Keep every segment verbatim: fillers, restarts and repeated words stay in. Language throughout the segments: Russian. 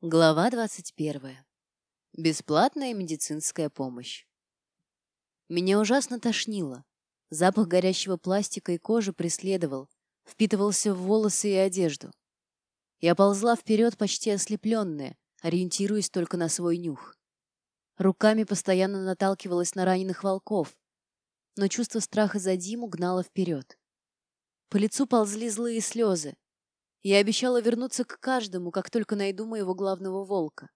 Глава двадцать первая. Бесплатная медицинская помощь. Меня ужасно тошнило. Запах горящего пластика и кожи преследовал, впитывался в волосы и одежду. Я ползла вперед, почти ослепленная, ориентируясь только на свой нюх. Руками постоянно наталкивалась на раненых волков, но чувство страха за Диму гнало вперед. По лицу ползли злые слезы. Я обещала вернуться к каждому, как только найду моего главного волка.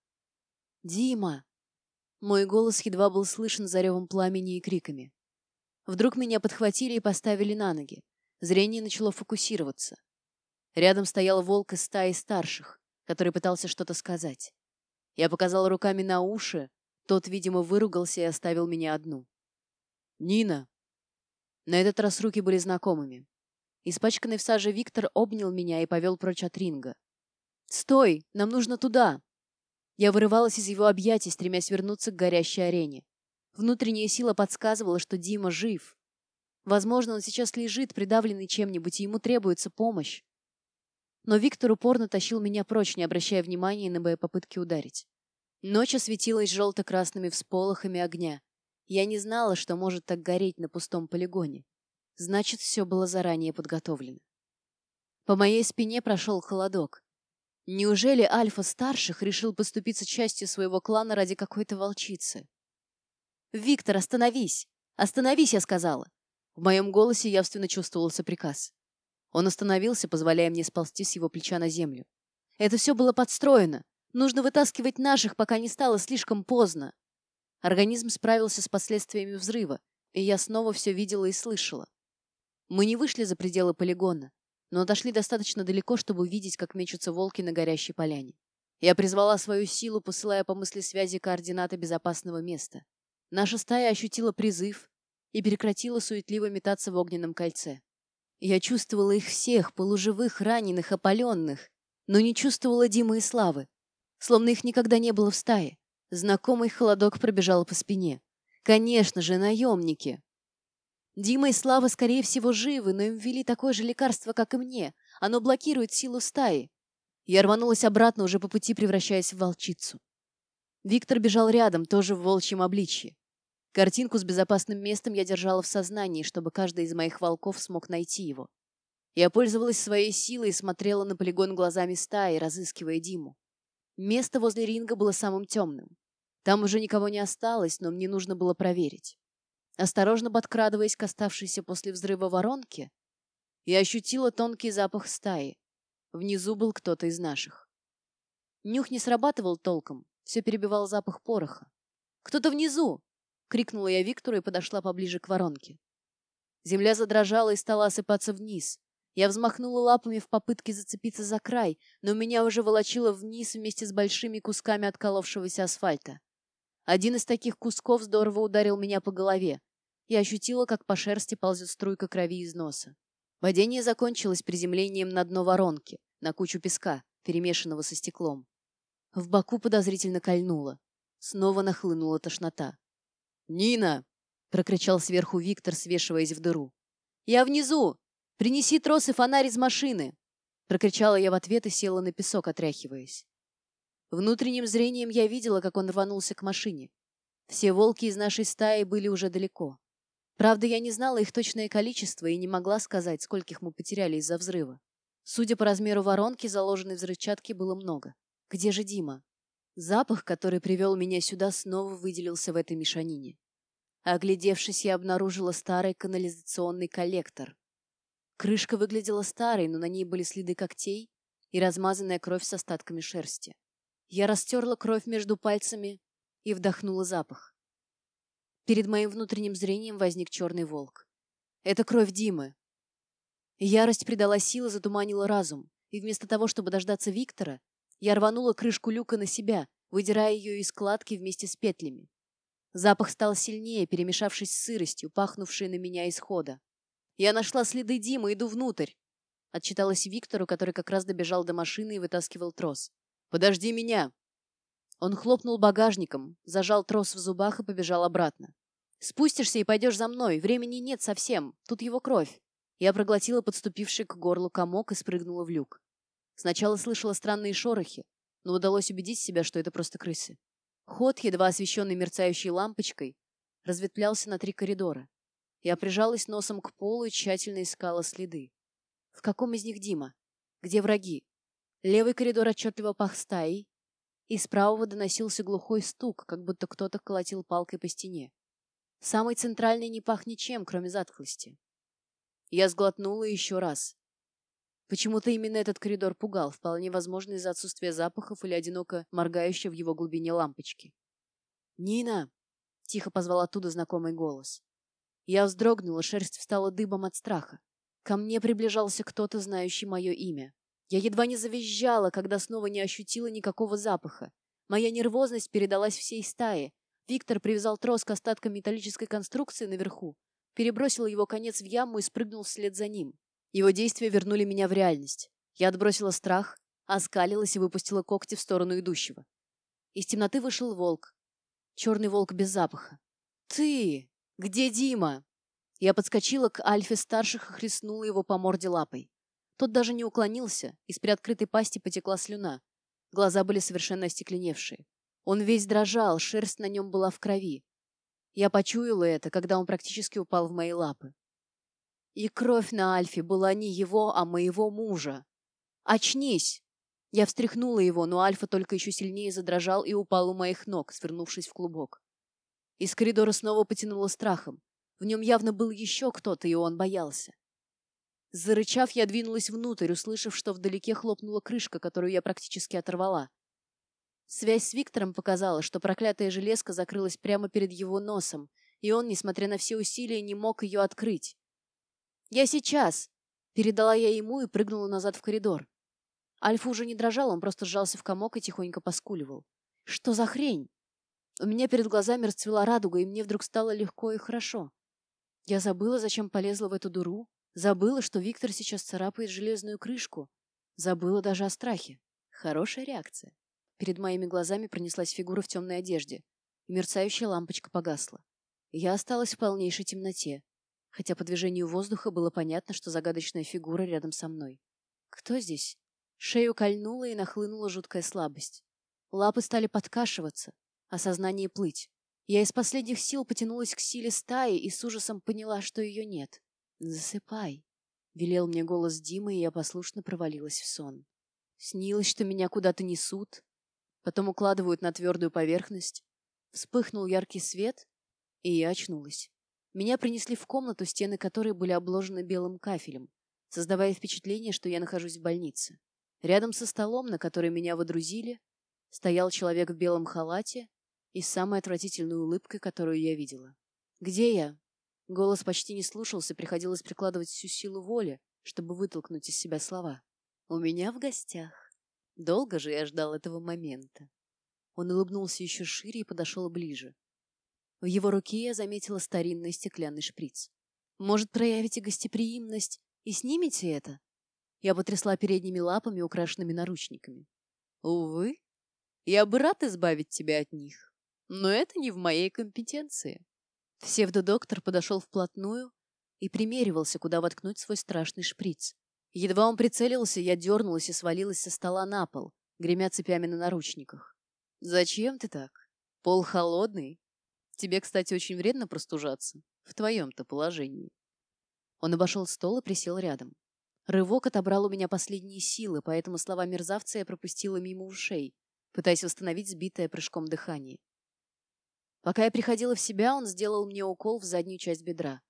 «Дима!» Мой голос едва был слышен за ревом пламени и криками. Вдруг меня подхватили и поставили на ноги. Зрение начало фокусироваться. Рядом стоял волк из стаи старших, который пытался что-то сказать. Я показала руками на уши, тот, видимо, выругался и оставил меня одну. «Нина!» На этот раз руки были знакомыми. Испачканный в саже Виктор обнял меня и повел прочь от ринга. «Стой! Нам нужно туда!» Я вырывалась из его объятий, стремясь вернуться к горящей арене. Внутренняя сила подсказывала, что Дима жив. Возможно, он сейчас лежит, придавленный чем-нибудь, и ему требуется помощь. Но Виктор упорно тащил меня прочь, не обращая внимания на мои попытки ударить. Ночь осветилась желто-красными всполохами огня. Я не знала, что может так гореть на пустом полигоне. Значит, все было заранее подготовлено. По моей спине прошел холодок. Неужели Альфа-старших решил поступиться частью своего клана ради какой-то волчицы? «Виктор, остановись! Остановись, я сказала!» В моем голосе явственно чувствовался приказ. Он остановился, позволяя мне сползти с его плеча на землю. Это все было подстроено. Нужно вытаскивать наших, пока не стало слишком поздно. Организм справился с последствиями взрыва, и я снова все видела и слышала. Мы не вышли за пределы полигона, но отошли достаточно далеко, чтобы увидеть, как мечутся волки на горящей поляне. Я призвала свою силу, посылая по мысли связи координаты безопасного места. Наша стая ощутила призыв и прекратила суетливо метаться в огненном кольце. Я чувствовала их всех, полуживых, раненых, опаленных, но не чувствовала Димы и Славы, словно их никогда не было в стае. Знакомый холодок пробежал по спине. Конечно же, наемники. Дима и Слава, скорее всего, живы, но им ввели такое же лекарство, как и мне. Оно блокирует силу стаи. Я рванулась обратно, уже по пути превращаясь в волчицу. Виктор бежал рядом, тоже в волчьем обличье. Картинку с безопасным местом я держала в сознании, чтобы каждый из моих волков смог найти его. Я пользовалась своей силой и смотрела на полигон глазами стаи, разыскивая Диму. Место возле ринга было самым темным. Там уже никого не осталось, но мне нужно было проверить. Осторожно подкрадываясь к оставшейся после взрыва воронке, я ощутила тонкий запах стаи. Внизу был кто-то из наших. Нюх не срабатывал толком, все перебивал запах пороха. «Кто-то внизу!» — крикнула я Виктору и подошла поближе к воронке. Земля задрожала и стала осыпаться вниз. Я взмахнула лапами в попытке зацепиться за край, но меня уже волочило вниз вместе с большими кусками отколовшегося асфальта. Один из таких кусков здорово ударил меня по голове. Я ощутила, как по шерсти ползет струйка крови из носа. Падение закончилось приземлением на дно воронки, на кучу песка, перемешанного со стеклом. В боку подозрительно кольнуло. Снова нахлынула тошнота. «Нина!» — прокричал сверху Виктор, свешиваясь в дыру. «Я внизу! Принеси трос и фонарь из машины!» — прокричала я в ответ и села на песок, отряхиваясь. Внутренним зрением я видела, как он рванулся к машине. Все волки из нашей стаи были уже далеко. Правда, я не знала их точное количество и не могла сказать, скольких мы потеряли из-за взрыва. Судя по размеру воронки, заложенной взрывчатки было много. Где же Дима? Запах, который привел меня сюда, снова выделился в этой мешанине. Оглядевшись, я обнаружила старый канализационный коллектор. Крышка выглядела старой, но на ней были следы когтей и размазанная кровь с остатками шерсти. Я растерла кровь между пальцами и вдохнула запах. Перед моим внутренним зрением возник черный волк. Это кровь Димы. Ярость придала силы, затуманила разум, и вместо того, чтобы дождаться Виктора, я рванула крышку люка на себя, выдирая ее из складки вместе с петлями. Запах стал сильнее, перемешавшись с сыростью, пахнувшей на меня исхода. «Я нашла следы Димы, иду внутрь!» Отчиталась Виктору, который как раз добежал до машины и вытаскивал трос. «Подожди меня!» Он хлопнул багажником, зажал трос в зубах и побежал обратно. «Спустишься и пойдешь за мной, времени нет совсем, тут его кровь». Я проглотила подступивший к горлу комок и спрыгнула в люк. Сначала слышала странные шорохи, но удалось убедить себя, что это просто крысы. Ход, едва освещенный мерцающей лампочкой, разветвлялся на три коридора. Я прижалась носом к полу и тщательно искала следы. В каком из них Дима? Где враги? Левый коридор отчетливо пах стаей, и с правого доносился глухой стук, как будто кто-то колотил палкой по стене. Самый центральный не пах ничем, кроме затхлости. Я сглотнула еще раз. Почему-то именно этот коридор пугал, вполне возможно из-за отсутствия запахов или одиноко моргающей в его глубине лампочки. «Нина!» — тихо позвал оттуда знакомый голос. Я вздрогнула, шерсть встала дыбом от страха. Ко мне приближался кто-то, знающий мое имя. Я едва не завизжала, когда снова не ощутила никакого запаха. Моя нервозность передалась всей стае. Виктор привязал трос к остаткам металлической конструкции наверху, перебросил его конец в яму и спрыгнул вслед за ним. Его действия вернули меня в реальность. Я отбросила страх, оскалилась и выпустила когти в сторону идущего. Из темноты вышел волк. Черный волк без запаха. «Ты! Где Дима?» Я подскочила к Альфе старших и хлестнула его по морде лапой. Тот даже не уклонился, из приоткрытой пасти потекла слюна. Глаза были совершенно остекленевшие. Он весь дрожал, шерсть на нем была в крови. Я почуяла это, когда он практически упал в мои лапы. И кровь на Альфе была не его, а моего мужа. «Очнись!» Я встряхнула его, но Альфа только еще сильнее задрожал и упал у моих ног, свернувшись в клубок. Из коридора снова потянуло страхом. В нем явно был еще кто-то, и он боялся. Зарычав, я двинулась внутрь, услышав, что вдалеке хлопнула крышка, которую я практически оторвала. Связь с Виктором показала, что проклятая железка закрылась прямо перед его носом, и он, несмотря на все усилия, не мог ее открыть. «Я сейчас!» — передала я ему и прыгнула назад в коридор. Альфа уже не дрожал, он просто сжался в комок и тихонько поскуливал. «Что за хрень?» У меня перед глазами расцвела радуга, и мне вдруг стало легко и хорошо. Я забыла, зачем полезла в эту дыру. Забыла, что Виктор сейчас царапает железную крышку. Забыла даже о страхе. Хорошая реакция. Перед моими глазами пронеслась фигура в темной одежде, и мерцающая лампочка погасла. Я осталась в полнейшей темноте, хотя по движению воздуха было понятно, что загадочная фигура рядом со мной. Кто здесь? Шею кольнула и нахлынула жуткая слабость. Лапы стали подкашиваться, а сознание плыть. Я из последних сил потянулась к силе стаи и с ужасом поняла, что ее нет. «Засыпай», — велел мне голос Димы, и я послушно провалилась в сон. Снилось, что меня куда-то несут, потом укладывают на твердую поверхность. Вспыхнул яркий свет, и я очнулась. Меня принесли в комнату, стены которой были обложены белым кафелем, создавая впечатление, что я нахожусь в больнице. Рядом со столом, на который меня водрузили, стоял человек в белом халате и с самой отвратительной улыбкой, которую я видела. «Где я?» Голос почти не слушался, приходилось прикладывать всю силу воли, чтобы вытолкнуть из себя слова. «У меня в гостях. Долго же я ждал этого момента». Он улыбнулся еще шире и подошел ближе. В его руке я заметила старинный стеклянный шприц. «Может, проявите гостеприимность и снимете это?» Я потрясла передними лапами, украшенными наручниками. «Увы, я бы рад избавить тебя от них, но это не в моей компетенции». Псевдодоктор подошел вплотную и примеривался, куда воткнуть свой страшный шприц. Едва он прицелился, я дернулась и свалилась со стола на пол, гремя цепями на наручниках. «Зачем ты так? Пол холодный. Тебе, кстати, очень вредно простужаться. В твоем-то положении». Он обошел стол и присел рядом. Рывок отобрал у меня последние силы, поэтому слова мерзавца я пропустила мимо ушей, пытаясь восстановить сбитое прыжком дыхание. Пока я приходила в себя, он сделал мне укол в заднюю часть бедра.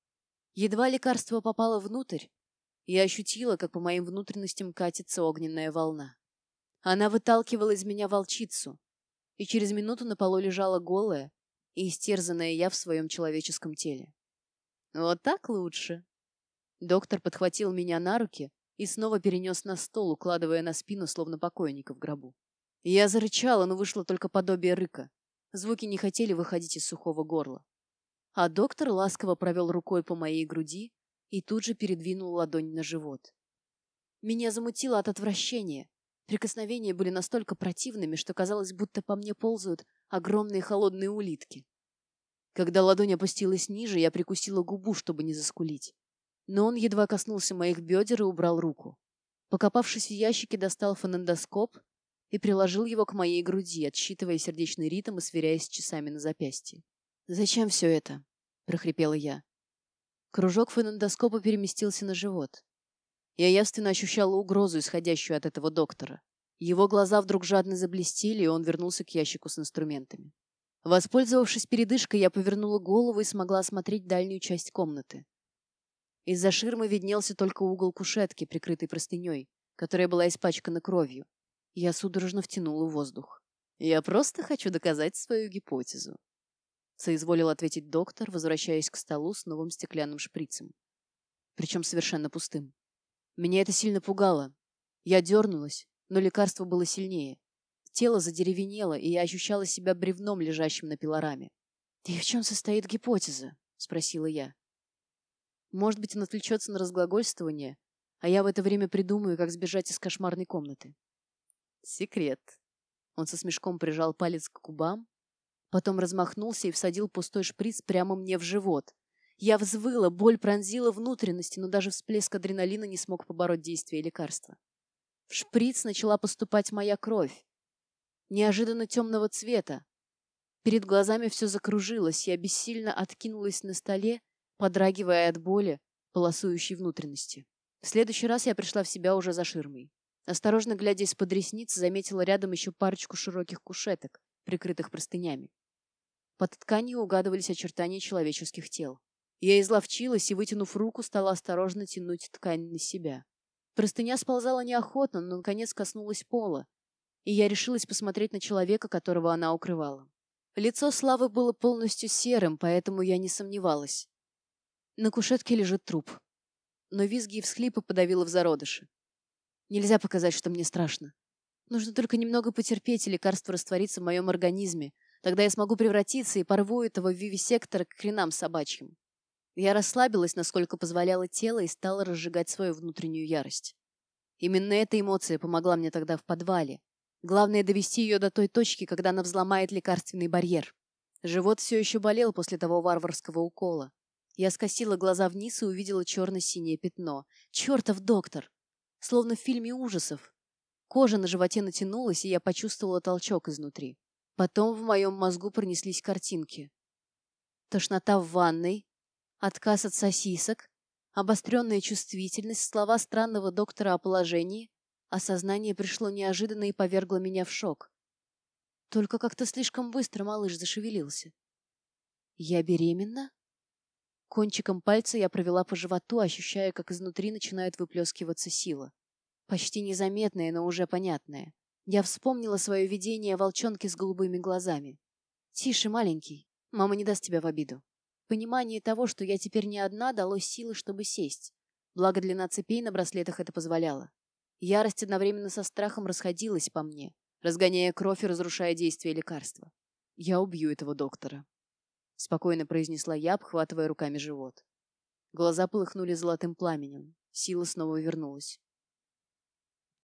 Едва лекарство попало внутрь, я ощутила, как по моим внутренностям катится огненная волна. Она выталкивала из меня волчицу, и через минуту на полу лежала голая и истерзанная я в своем человеческом теле. «Вот так лучше». Доктор подхватил меня на руки и снова перенес на стол, укладывая на спину, словно покойника в гробу. Я зарычала, но вышло только подобие рыка. Звуки не хотели выходить из сухого горла. А доктор ласково провел рукой по моей груди и тут же передвинул ладонь на живот. Меня замутило от отвращения. Прикосновения были настолько противными, что казалось, будто по мне ползают огромные холодные улитки. Когда ладонь опустилась ниже, я прикусила губу, чтобы не заскулить. Но он едва коснулся моих бедер и убрал руку. Покопавшись в ящике, достал фонендоскоп и приложил его к моей груди, отсчитывая сердечный ритм и сверяясь с часами на запястье. «Зачем все это?» – прохрипела я. Кружок фонендоскопа переместился на живот. Я явственно ощущала угрозу, исходящую от этого доктора. Его глаза вдруг жадно заблестели, и он вернулся к ящику с инструментами. Воспользовавшись передышкой, я повернула голову и смогла осмотреть дальнюю часть комнаты. Из-за ширмы виднелся только угол кушетки, прикрытый простыней, которая была испачкана кровью. Я судорожно втянула воздух. «Я просто хочу доказать свою гипотезу», — соизволил ответить доктор, возвращаясь к столу с новым стеклянным шприцем. Причем совершенно пустым. Меня это сильно пугало. Я дернулась, но лекарство было сильнее. Тело задеревенело, и я ощущала себя бревном, лежащим на пилораме. «И в чем состоит гипотеза?» — спросила я. «Может быть, он отвлечется на разглагольствование, а я в это время придумаю, как сбежать из кошмарной комнаты». «Секрет». Он со смешком прижал палец к губам, потом размахнулся и всадил пустой шприц прямо мне в живот. Я взвыла, боль пронзила внутренности, но даже всплеск адреналина не смог побороть действие лекарства. В шприц начала поступать моя кровь, неожиданно темного цвета. Перед глазами все закружилось, я бессильно откинулась на столе, подрагивая от боли, полосующей внутренности. В следующий раз я пришла в себя уже за ширмой. Осторожно глядя из-под ресниц, заметила рядом еще парочку широких кушеток, прикрытых простынями. Под тканью угадывались очертания человеческих тел. Я изловчилась и, вытянув руку, стала осторожно тянуть ткань на себя. Простыня сползала неохотно, но наконец коснулась пола, и я решилась посмотреть на человека, которого она укрывала. Лицо Славы было полностью серым, поэтому я не сомневалась. На кушетке лежит труп. Но визги и всхлипы подавило в зародыше. Нельзя показать, что мне страшно. Нужно только немного потерпеть, и лекарство растворится в моем организме. Тогда я смогу превратиться и порву этого вивисектора к хренам собачьим. Я расслабилась, насколько позволяло тело, и стала разжигать свою внутреннюю ярость. Именно эта эмоция помогла мне тогда в подвале. Главное — довести ее до той точки, когда она взломает лекарственный барьер. Живот все еще болел после того варварского укола. Я скосила глаза вниз и увидела черно-синее пятно. Чертов доктор! Словно в фильме ужасов. Кожа на животе натянулась, и я почувствовала толчок изнутри. Потом в моем мозгу пронеслись картинки. Тошнота в ванной, отказ от сосисок, обостренная чувствительность, слова странного доктора о положении. Осознание пришло неожиданно и повергло меня в шок. Только как-то слишком быстро малыш зашевелился. Я беременна? Кончиком пальца я провела по животу, ощущая, как изнутри начинает выплескиваться сила. Почти незаметная, но уже понятная. Я вспомнила свое видение волчонки с голубыми глазами. «Тише, маленький. Мама не даст тебя в обиду». Понимание того, что я теперь не одна, дало силы, чтобы сесть. Благо длина цепей на браслетах это позволяла. Ярость одновременно со страхом расходилась по мне, разгоняя кровь и разрушая действие лекарства. «Я убью этого доктора», — спокойно произнесла я, обхватывая руками живот. Глаза полыхнули золотым пламенем. Сила снова вернулась.